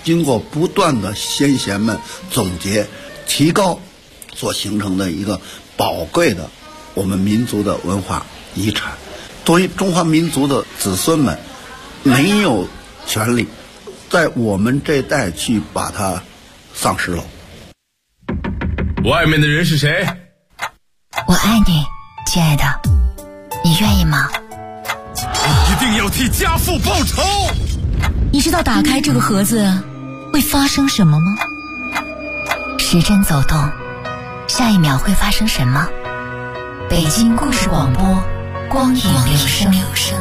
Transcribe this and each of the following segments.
经过不断的先贤们总结提高所形成的一个宝贵的我们民族的文化遗产。作为中华民族的子孙们，没有权利在我们这代去把它丧失了。 外面的人是谁？ 我爱你，亲爱的，你愿意吗？ 一定要替家父报仇。 你知道打开这个盒子会发生什么吗？时针走动，下一秒会发生什么？北京故事广播，光影留声。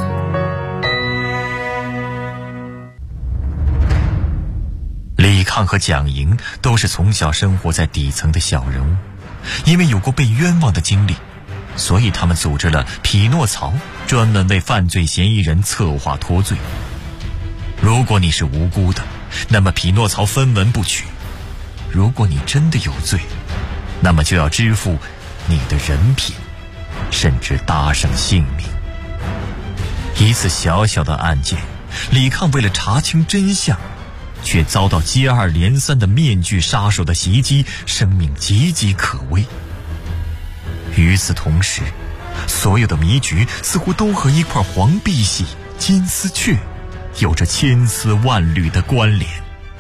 李抗和蒋莹都是从小生活在底层的小人物，因为有过被冤枉的经历，所以他们组织了匹诺曹，专门为犯罪嫌疑人策划脱罪。如果你是无辜的，那么匹诺曹分文不取；如果你真的有罪，那么就要支付你的人品，甚至搭上性命。一次小小的案件，李抗为了查清真相，却遭到接二连三的面具杀手的袭击，生命岌岌可危。与此同时，所有的谜局似乎都和一块黄碧玺、金丝雀有着千丝万缕的关联。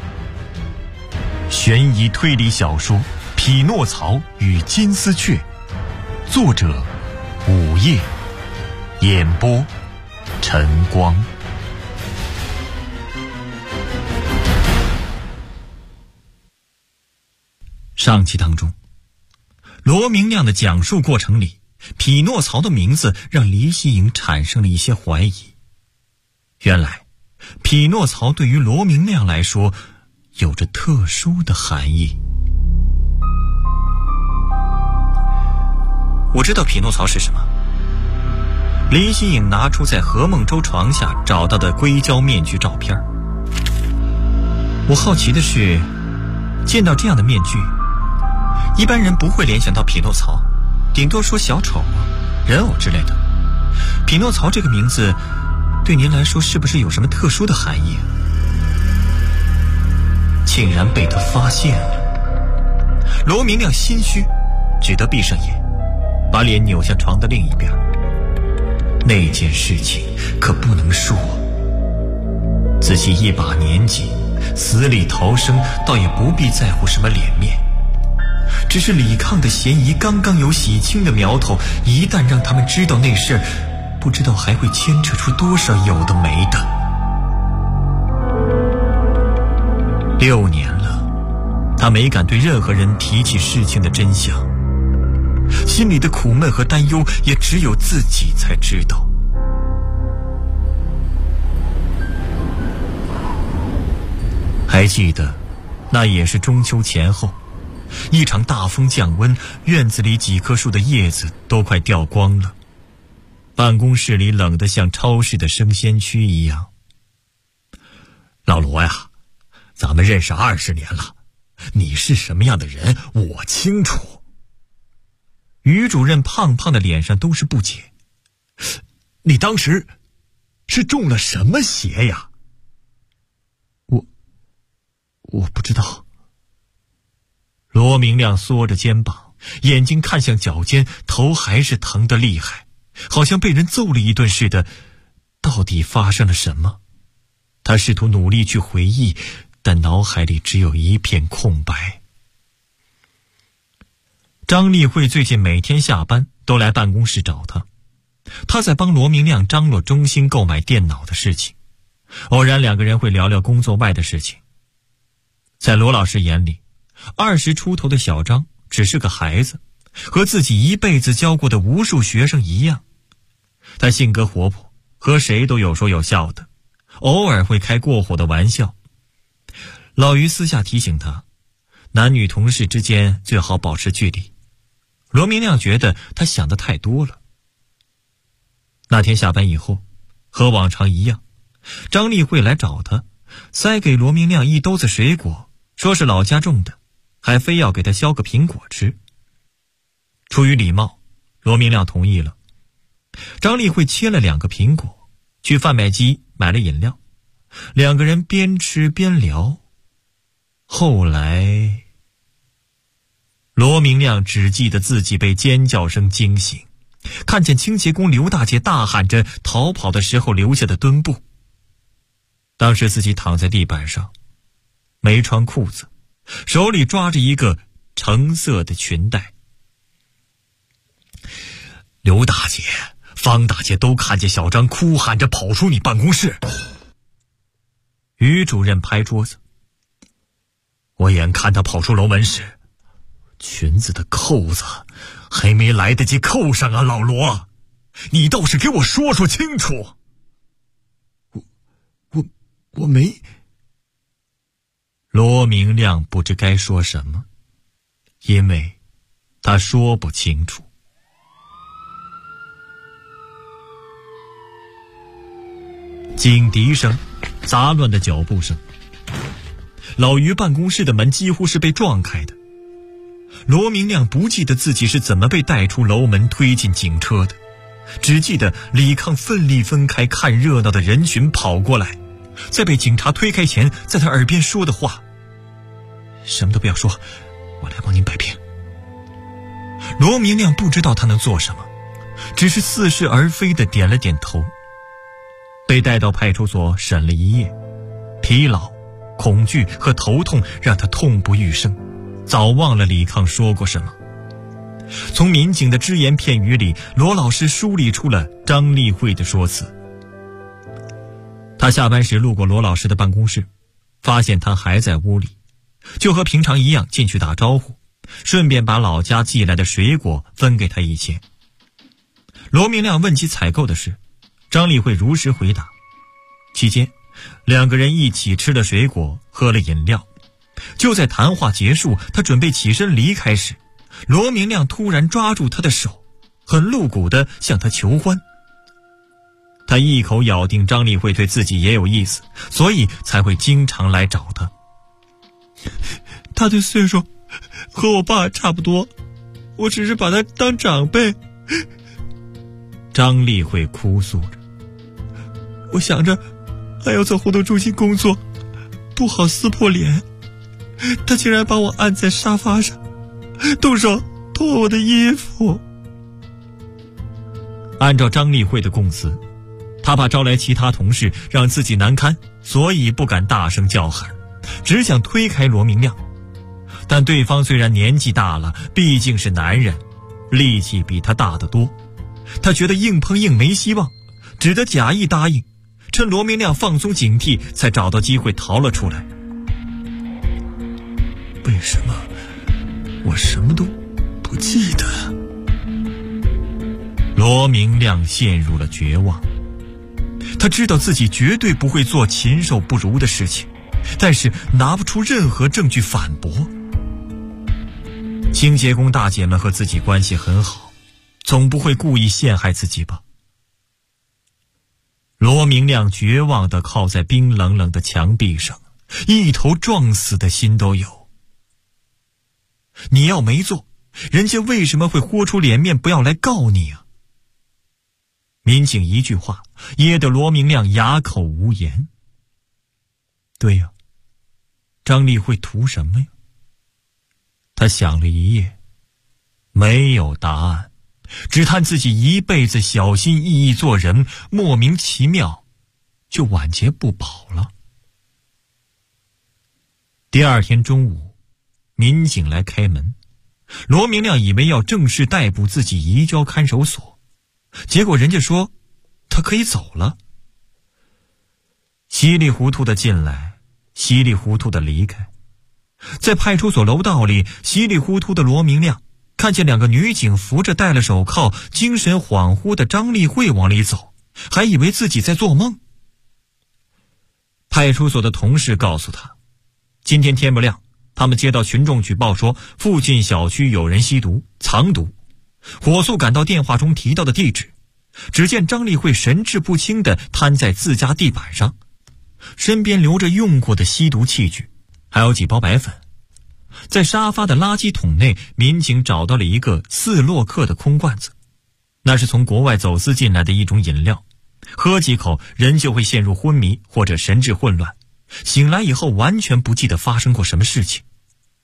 悬疑推理小说《匹诺曹与金丝雀》，作者午夜，演播晨光。上集当中，罗明亮的讲述过程里，匹诺曹的名字让黎希颖产生了一些怀疑。原来匹诺曹对于罗明亮来说有着特殊的含义。我知道匹诺曹是什么。黎希颖拿出在何梦舟床下找到的硅胶面具照片。我好奇的是，见到这样的面具，一般人不会联想到匹诺曹，顶多说小丑、人偶之类的。匹诺曹这个名字对您来说是不是有什么特殊的含义？竟然被他发现了。罗明亮心虚，只得闭上眼，把脸扭向床的另一边。那件事情可不能说。自己一把年纪，死里逃生，倒也不必在乎什么脸面。只是李抗的嫌疑刚刚有洗清的苗头，一旦让他们知道那事儿，不知道还会牵扯出多少有的没的。6年了，他没敢对任何人提起事情的真相，心里的苦闷和担忧也只有自己才知道。还记得，那也是中秋前后，一场大风降温，院子里几棵树的叶子都快掉光了，办公室里冷得像超市的生鲜区一样。老罗呀，咱们认识20年了，你是什么样的人我清楚。于主任胖胖的脸上都是不解。你当时是中了什么邪呀？我不知道。罗明亮缩着肩膀，眼睛看向脚尖，头还是疼得厉害，好像被人揍了一顿似的。到底发生了什么？他试图努力去回忆，但脑海里只有一片空白。张丽慧最近每天下班都来办公室找他，他在帮罗明亮张罗中兴购买电脑的事情，偶然2个人会聊聊工作外的事情。在罗老师眼里，20出头的小张只是个孩子，和自己一辈子教过的无数学生一样。他性格活泼，和谁都有说有笑的，偶尔会开过火的玩笑。老于私下提醒他，男女同事之间最好保持距离。罗明亮觉得他想得太多了。那天下班以后，和往常一样，张丽慧来找他，塞给罗明亮一兜子水果，说是老家种的，还非要给他削个苹果吃。出于礼貌，罗明亮同意了。张丽慧切了2个苹果，去贩卖机买了饮料，2个人边吃边聊， 后来，罗明亮只记得自己被尖叫声惊醒，看见清洁工刘大姐大喊着逃跑的时候留下的墩布。当时自己躺在地板上，没穿裤子，手里抓着一个橙色的裙带。刘大姐、方大姐都看见小张哭喊着跑出你办公室。于主任拍桌子，我眼看他跑出楼门时，裙子的扣子还没来得及扣上啊，老罗，你倒是给我说说清楚。我没。罗明亮不知该说什么，因为他说不清楚。警笛声，杂乱的脚步声，老于办公室的门几乎是被撞开的。罗明亮不记得自己是怎么被带出楼门推进警车的，只记得李抗奋力分开看热闹的人群跑过来，在被警察推开前在他耳边说的话：什么都不要说，我来帮您摆平。罗明亮不知道他能做什么，只是似是而非地点了点头。被带到派出所审了一夜，疲劳、恐惧和头痛让他痛不欲生，早忘了李抗说过什么。从民警的只言片语里，罗老师梳理出了张丽慧的说辞。他下班时路过罗老师的办公室，发现他还在屋里，就和平常一样进去打招呼，顺便把老家寄来的水果分给他一些。罗明亮问起采购的事，张丽慧如实回答。期间，两个人一起吃了水果，喝了饮料。就在谈话结束，他准备起身离开时，罗明亮突然抓住他的手，很露骨地向他求欢。他一口咬定张丽慧对自己也有意思，所以才会经常来找他。他的岁数和我爸差不多，我只是把他当长辈。张丽慧哭诉着，我想着还要在活动中心工作，不好撕破脸，他竟然把我按在沙发上，动手脱我的衣服。按照张丽慧的供词，他怕招来其他同事让自己难堪，所以不敢大声叫喊，只想推开罗明亮。但对方虽然年纪大了，毕竟是男人，力气比他大得多，他觉得硬碰硬没希望，只得假意答应，趁罗明亮放松警惕，才找到机会逃了出来。为什么我什么都不记得？罗明亮陷入了绝望。他知道自己绝对不会做禽兽不如的事情，但是拿不出任何证据反驳。清洁工大姐们和自己关系很好，总不会故意陷害自己吧？罗明亮绝望地靠在冰冷冷的墙壁上，一头撞死的心都有。你要没做，人家为什么会豁出脸面不要来告你啊？民警一句话噎得罗明亮哑口无言。对呀，张丽慧图什么呀？他想了一夜，没有答案，只叹自己一辈子小心翼翼做人，莫名其妙就晚节不保了。第二天中午，民警来开门，罗明亮以为要正式逮捕自己移交看守所，结果人家说他可以走了。稀里糊涂的进来，稀里糊涂的离开。在派出所楼道里，稀里糊涂的罗明亮看见两个女警扶着戴了手铐、精神恍惚的张丽慧往里走，还以为自己在做梦。派出所的同事告诉他，今天天不亮，他们接到群众举报说附近小区有人吸毒藏毒，火速赶到电话中提到的地址，只见张丽慧神志不清地瘫在自家地板上，身边留着用过的吸毒器具，还有几包白粉。在沙发的垃圾桶内，民警找到了一个4洛克的空罐子，那是从国外走私进来的一种饮料，喝几口人就会陷入昏迷或者神志混乱， 醒来以后完全不记得发生过什么事情。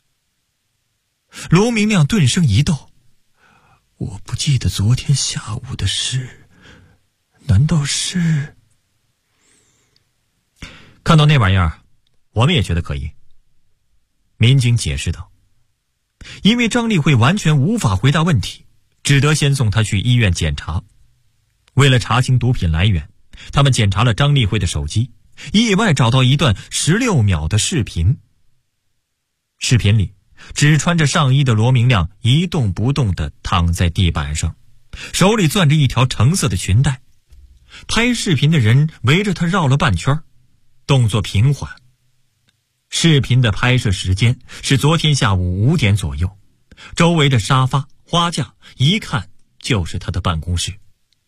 罗明亮顿声一抖，我不记得昨天下午的事，难道是……看到那玩意儿，我们也觉得可疑。民警解释道，因为张丽慧完全无法回答问题，只得先送她去医院检查。为了查清毒品来源，他们检查了张丽慧的手机，意外找到一段16秒的视频。视频里，只穿着上衣的罗明亮一动不动地躺在地板上，手里攥着一条橙色的裙带。拍视频的人围着他绕了半圈，动作平缓。视频的拍摄时间是昨天下午5点左右，周围的沙发、花架一看就是他的办公室。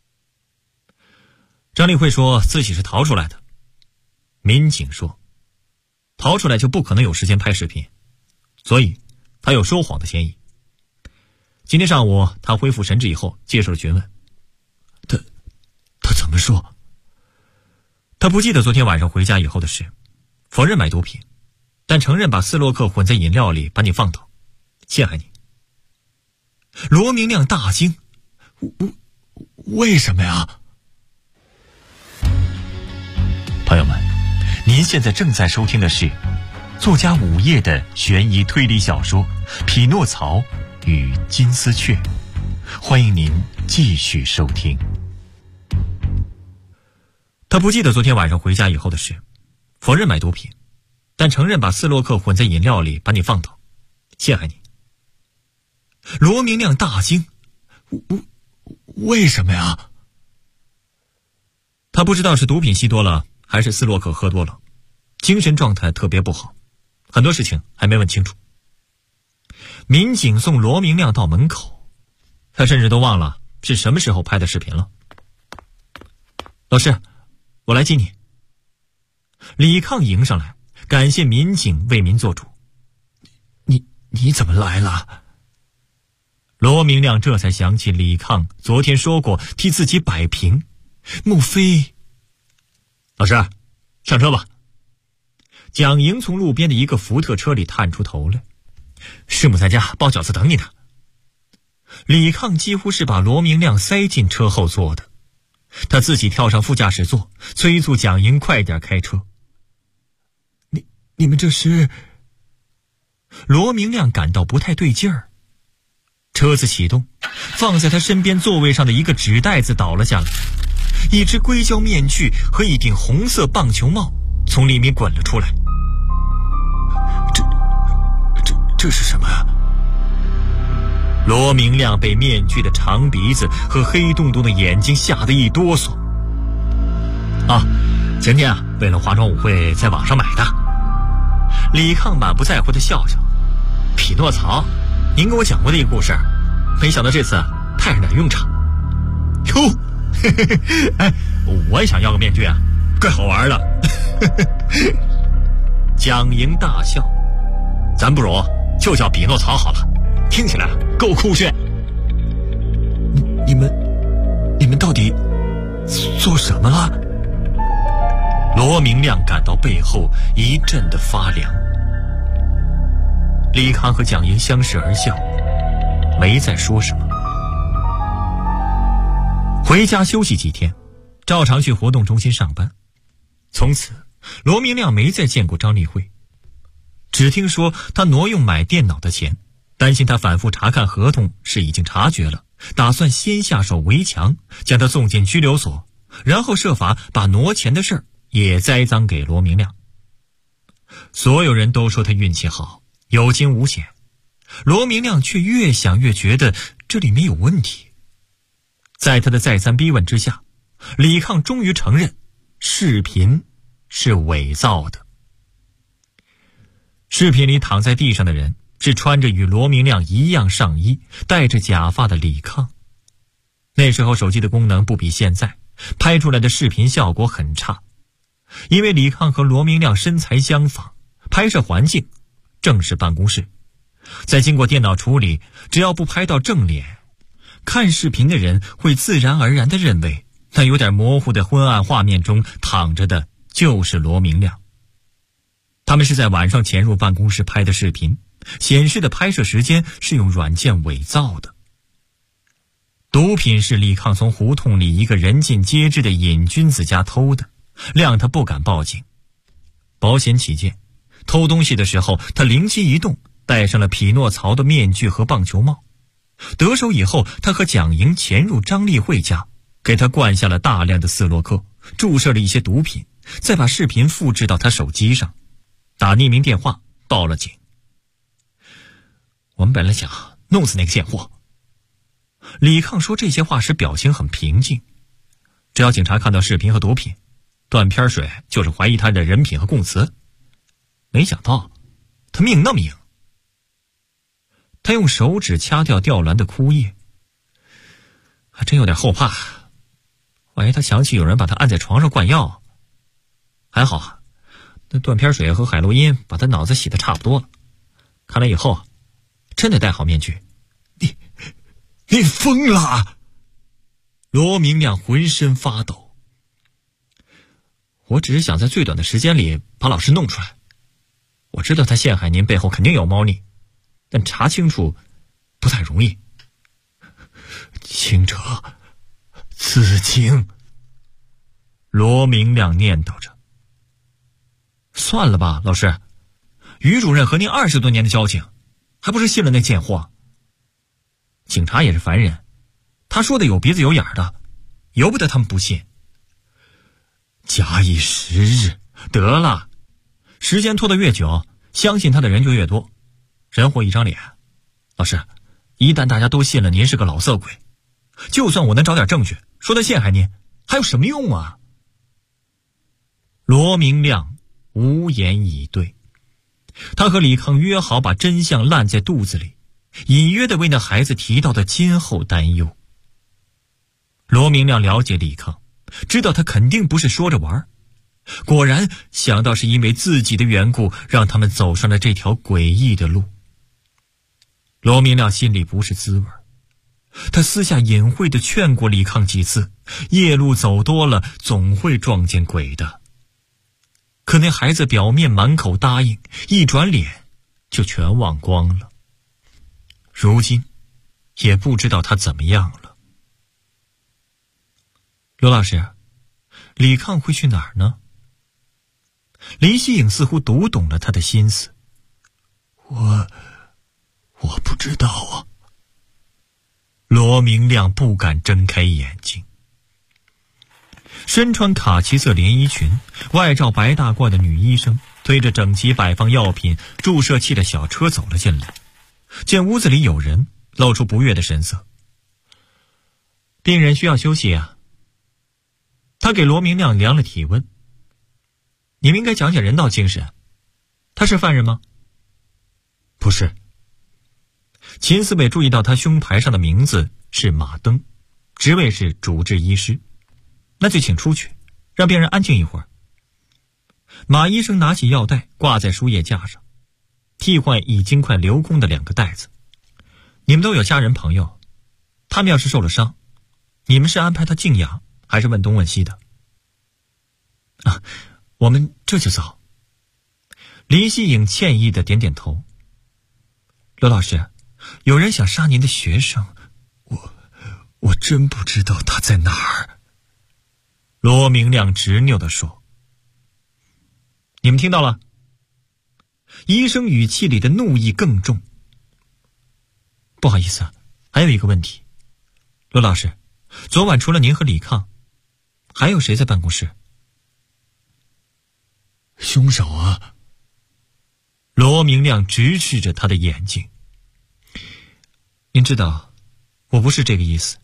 张丽慧说自己是逃出来的。民警说，逃出来就不可能有时间拍视频，所以他有说谎的嫌疑。今天上午他恢复神智以后接受了询问。他怎么说？他不记得昨天晚上回家以后的事，否认买毒品，但承认把斯洛克混在饮料里把你放倒，陷害你。罗明亮大惊，为什么呀？朋友们，您现在正在收听的是作家午夜的悬疑推理小说《匹诺曹与金丝雀》，欢迎您继续收听。他不记得昨天晚上回家以后的事，否认买毒品，但承认把斯洛克混在饮料里把你放倒，陷害你。罗明亮大惊，为什么呀？他不知道是毒品吸多了还是斯洛克喝多了，精神状态特别不好，很多事情还没问清楚。民警送罗明亮到门口，他甚至都忘了是什么时候拍的视频了。老师，我来接你。李抗迎上来，感谢民警为民做主。你怎么来了？罗明亮这才想起李抗昨天说过替自己摆平，莫非……老师，上车吧。蒋莹从路边的一个福特车里探出头来，师母在家包饺子等你呢。李抗几乎是把罗明亮塞进车后座的，他自己跳上副驾驶座，催促蒋莹快点开车。你们这是……罗明亮感到不太对劲儿。车子启动，放在他身边座位上的一个纸袋子倒了下来，一只硅胶面具和一顶红色棒球帽从里面滚了出来。这是什么啊？罗明亮被面具的长鼻子和黑洞洞的眼睛吓得一哆嗦。前天为了化妆舞会在网上买的。李抗满不在乎地笑笑，匹诺曹，您给我讲过的一个故事，没想到这次派上点用场。哟，我也想要个面具啊，怪好玩的。蒋莹大笑，咱不如就叫匹诺曹好了，听起来够酷炫。你们到底做什么了？罗明亮感到背后一阵的发凉。李康和蒋莹相视而笑，没再说什么。回家休息几天，照常去活动中心上班。从此罗明亮没再见过张丽慧，只听说他挪用买电脑的钱，担心他反复查看合同是已经察觉了，打算先下手为强，将他送进拘留所，然后设法把挪钱的事儿也栽赃给罗明亮。所有人都说他运气好，有惊无险，罗明亮却越想越觉得这里面有问题。在他的再三逼问之下，李抗终于承认视频是伪造的。视频里躺在地上的人是穿着与罗明亮一样上衣、戴着假发的李抗。那时候手机的功能不比现在，拍出来的视频效果很差。因为李抗和罗明亮身材相仿，拍摄环境正是办公室，在经过电脑处理，只要不拍到正脸，看视频的人会自然而然地认为那有点模糊的昏暗画面中躺着的就是罗明亮。 他们是在晚上潜入办公室拍的视频，显示的拍摄时间是用软件伪造的。毒品是李抗从胡同里一个人尽皆知的瘾君子家偷的，谅他不敢报警。保险起见，偷东西的时候他灵机一动，戴上了匹诺曹的面具和棒球帽。得手以后，他和蒋莹潜入张丽慧家，给他灌下了大量的斯洛克，注射了一些毒品，再把视频复制到他手机上，打匿名电话报了警。我们本来想弄死那个贱货。李抗说这些话时表情很平静，只要警察看到视频和毒品，断片水就是怀疑他的人品和供词。没想到他命那么硬。他用手指掐掉吊兰的枯叶，还真有点后怕，万一他想起有人把他按在床上灌药。还好啊，那断片水和海洛因把他脑子洗得差不多了，看来以后真得戴好面具。你疯了！罗明亮浑身发抖。我只是想在最短的时间里把老师弄出来。我知道他陷害您背后肯定有猫腻，但查清楚不太容易。清者自清。罗明亮念叨着。算了吧，老师，于主任和您20多年的交情，还不是信了那贱货？警察也是凡人，他说的有鼻子有眼的，由不得他们不信。假以时日，得了，时间拖得越久，相信他的人就越多。人活一张脸，老师，一旦大家都信了您是个老色鬼，就算我能找点证据说他陷害您，还有什么用啊？罗明亮无言以对。他和李抗约好把真相烂在肚子里，隐约地为那孩子提到的今后担忧。罗明亮了解李抗，知道他肯定不是说着玩。果然，想到是因为自己的缘故，让他们走上了这条诡异的路。罗明亮心里不是滋味，他私下隐晦地劝过李抗几次，夜路走多了，总会撞见鬼的。可那孩子表面满口答应，一转脸就全忘光了。如今也不知道他怎么样了。罗老师，李抗会去哪儿呢？林希颖似乎读懂了他的心思。我不知道啊。罗明亮不敢睁开眼睛。身穿卡其色连衣裙，外罩白大褂的女医生推着整齐摆放药品、注射器的小车走了进来，见屋子里有人，露出不悦的神色。病人需要休息啊。他给罗明亮量了体温。你们应该讲讲人道精神。他是犯人吗？不是。秦思伟注意到他胸牌上的名字是马登，职位是主治医师。那就请出去，让病人安静一会儿。马医生拿起药袋挂在输液架上，替换已经快流空的2个袋子。你们都有家人朋友，他们要是受了伤，你们是安排他静养，还是问东问西的？啊，我们这就走。林希颖歉意的点点头。罗老师，有人想杀您的学生，我真不知道他在哪儿。罗明亮执拗地说。你们听到了？医生语气里的怒意更重。不好意思啊，还有一个问题。罗老师，昨晚除了您和李抗，还有谁在办公室？凶手啊！罗明亮直视着他的眼睛。您知道，我不是这个意思。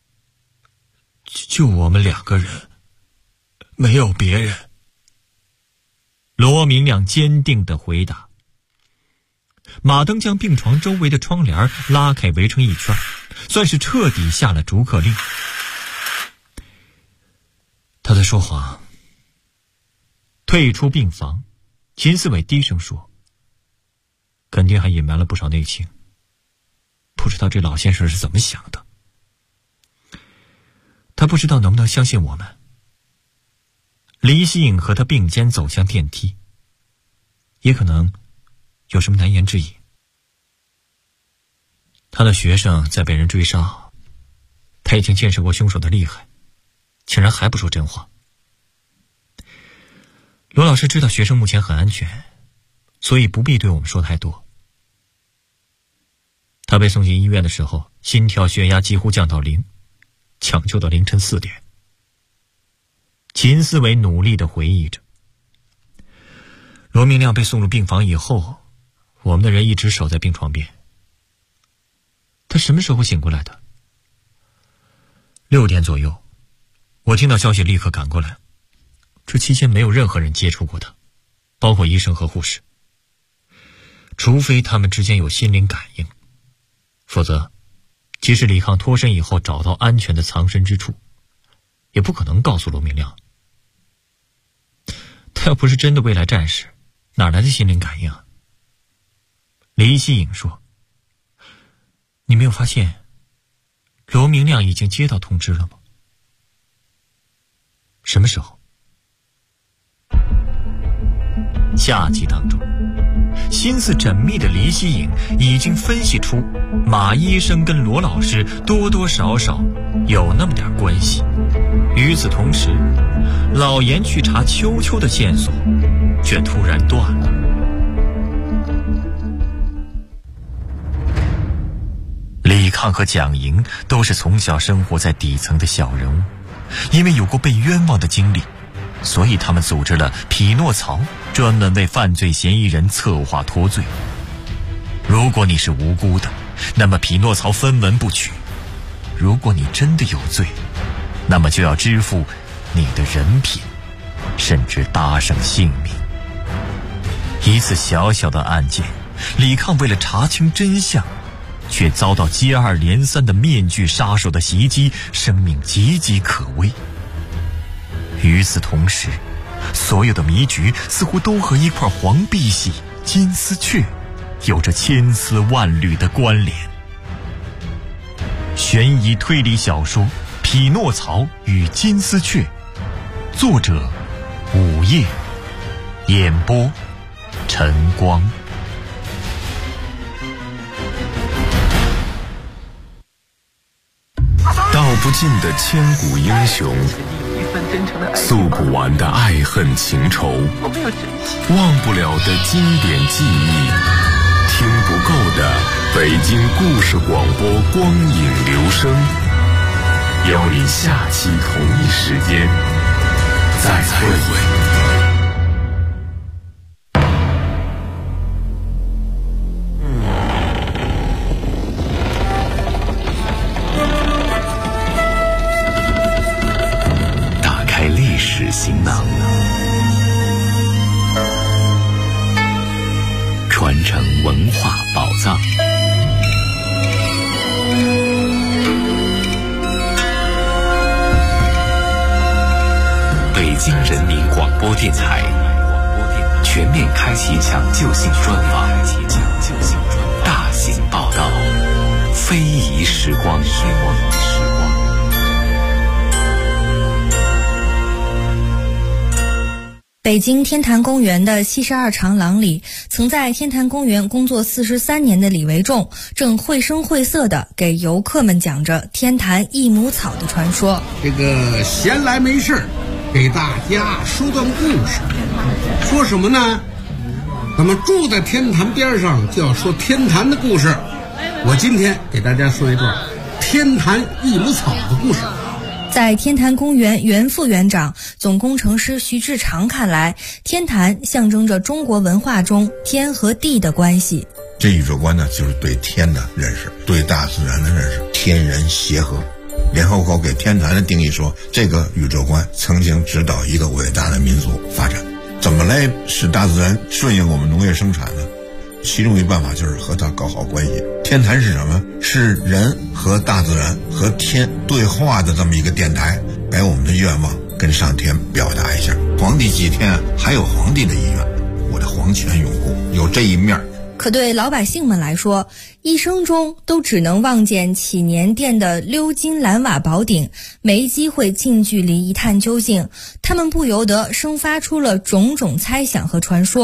就我们2个人，没有别人。罗明亮坚定地回答。马登将病床周围的窗帘拉开，围成一圈，算是彻底下了逐客令。他在说谎。退出病房，秦思伟低声说：“肯定还隐瞒了不少内情，不知道这老先生是怎么想的。他不知道能不能相信我们。”林希颖和他并肩走向电梯。 也可能有什么难言之隐。他的学生在被人追杀，他已经见识过凶手的厉害，竟然还不说真话。罗老师知道学生目前很安全，所以不必对我们说太多。他被送进医院的时候，心跳血压几乎降到0，抢救到凌晨4点。秦思维努力地回忆着。罗明亮被送入病房以后，我们的人一直守在病床边。他什么时候醒过来的？6点左右，我听到消息立刻赶过来。这期间没有任何人接触过他，包括医生和护士，除非他们之间有心灵感应，否则即使李抗脱身以后找到安全的藏身之处，也不可能告诉罗明亮。他要不是真的未来战士，哪来的心灵感应啊？李希颖说：“你没有发现罗明亮已经接到通知了吗？”什么时候？下集当中，心思缜密的黎希颖已经分析出马医生跟罗老师多多少少有那么点关系。与此同时，老严去查秋秋的线索却突然断了。李抗和蒋莹都是从小生活在底层的小人物，因为有过被冤枉的经历，所以他们组织了匹诺曹，专门为犯罪嫌疑人策划脱罪。如果你是无辜的，那么匹诺曹分文不取；如果你真的有罪，那么就要支付你的人品，甚至搭上性命。一次小小的案件，李抗为了查清真相，却遭到接二连三的面具杀手的袭击，生命岌岌可危。与此同时，所有的迷局似乎都和一块黄碧玺、金丝雀有着千丝万缕的关联。悬疑推理小说《匹诺曹与金丝雀》，作者午夜，演播晨光。 道不尽的千古英雄，诉不完的爱恨情仇，忘不了的经典记忆，听不够的北京故事广播光影留声。邀你下期同一时间再会。行囊，传承文化宝藏。北京人民广播电台全面开启抢救性专访，大型报道，非遗时光。 北京天坛公园的72长廊里，曾在天坛公园工作43年的李维仲，正绘声绘色地给游客们讲着天坛益母草的传说。 这个闲来没事给大家说段故事。说什么呢？咱们住在天坛边上，就要说天坛的故事。我今天给大家说一段天坛益母草的故事。 在天坛公园原副园长、总工程师徐志长看来，天坛象征着中国文化中天和地的关系。 这宇宙观呢，就是对天的认识，对大自然的认识，天人协和。联合国给天坛的定义说，这个宇宙观曾经指导一个伟大的民族发展。怎么来使大自然顺应我们农业生产呢？其中一办法就是和它搞好关系。天坛是什么？是人和大自然和天对话的这么一个电台，把我们的愿望跟上天表达一下。皇帝祭天还有皇帝的意愿，我的皇权永固，有这一面。 可对老百姓们来说，一生中都只能望见祈年殿的鎏金蓝瓦宝顶，没机会近距离一探究竟，他们不由得生发出了种种猜想和传说。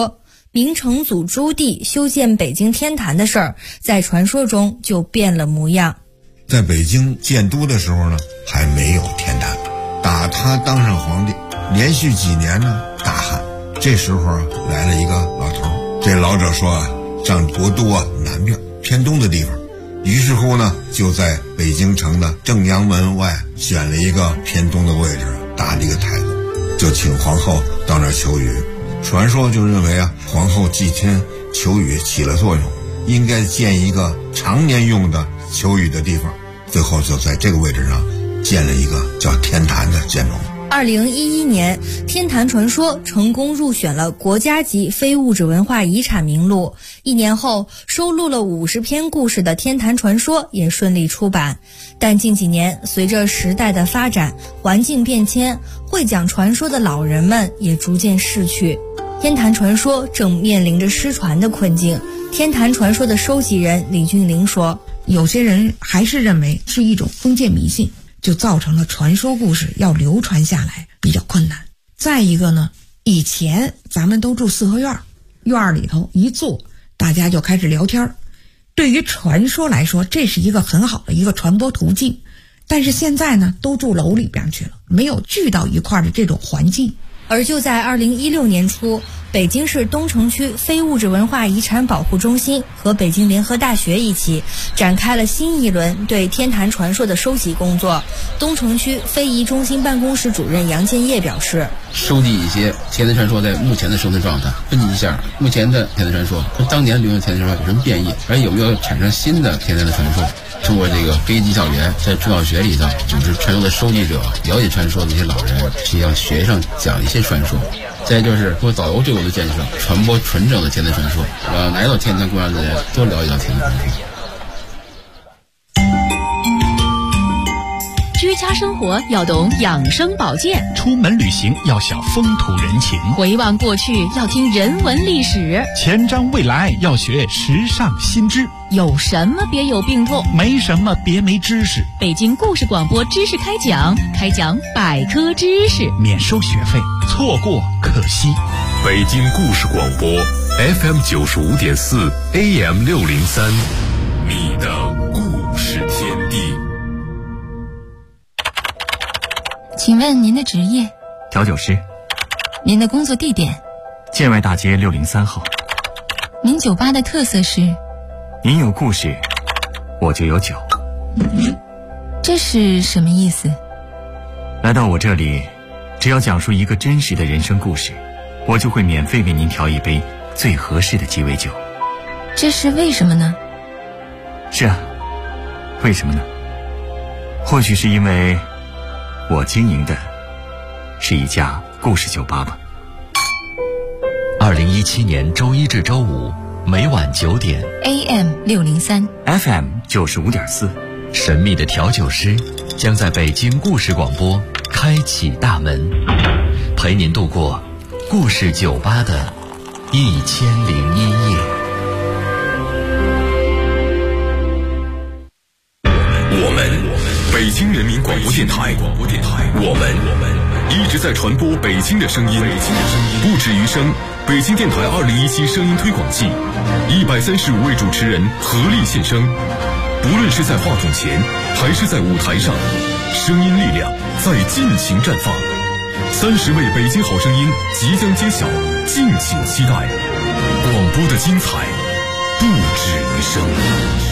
明成祖朱棣修建北京天坛的事儿，在传说中就变了模样。 在北京建都的时候呢，还没有天坛。打他当上皇帝，连续几年呢大旱。这时候啊，来了一个老头，这老者说啊，上国都啊南边偏东的地方。于是乎呢，就在北京城的正阳门外选了一个偏东的位置，搭了一个台子，就请皇后到那儿求雨。传说就认为啊，皇后祭天求雨起了作用，应该建一个常年用的求雨的地方。最后就在这个位置上建了一个叫天坛的建筑。 2011年，天坛传说成功入选了国家级非物质文化遗产名录。1年后，收录了50篇故事的天坛传说也顺利出版。但近几年，随着时代的发展，环境变迁，会讲传说的老人们也逐渐逝去，天坛传说正面临着失传的困境。天坛传说的收集人李俊玲说， 有些人还是认为是一种封建迷信，就造成了传说故事要流传下来比较困难。再一个呢，以前咱们都住四合院，院里头一坐，大家就开始聊天。对于传说来说，这是一个很好的一个传播途径。但是现在呢，都住楼里边去了，没有聚到一块的这种环境。 而就在2016年初，北京市东城区非物质文化遗产保护中心和北京联合大学一起展开了新一轮对天坛传说的收集工作。东城区非遗中心办公室主任杨建业表示， 收集一些天坛传说在目前的生存状态，分析一下目前的天坛传说和当年流行的天坛传说有什么变异，而有没有产生新的天坛的传说。通过这个非遗技校园，在中小学里头组织传说的收集者，了解传说的一些老人，实际上学生讲一些传说。再就是通过导游队伍的建设，传播纯正的天坛传说，让来到天坛公园的人都了解到天坛传说。 居家生活要懂养生保健， 出门旅行要晓风土人情， 回望过去要听人文历史， 前瞻未来要学时尚新知。 有什么别有病痛， 没什么别没知识。 北京故事广播知识开讲百科知识， 免收学费，错过可惜。 北京故事广播 FM 95.4 AM 603，你的故事天地。 请问您的职业？ 调酒师。 您的工作地点？ 建外大街603号。 您酒吧的特色是？ 您有故事，我就有酒。 这是什么意思？ 来到我这里，只要讲述一个真实的人生故事，我就会免费为您调一杯最合适的鸡尾酒。 这是为什么呢？ 是啊，为什么呢？或许是因为我经营的是一家故事酒吧吧。 2017年周一至周五每晚9点 AM 603 FM 95.4，神秘的调酒师将在北京故事广播开启大门，陪您度过故事酒吧的1001夜。 我们北京人民广播电台，我们一直在传播北京的声音，不止于声。北京电台2017声音推广季，135位主持人合力献声，不论是在话筒前还是在舞台上，声音力量在尽情绽放。30位北京好声音即将揭晓，敬请期待。广播的精彩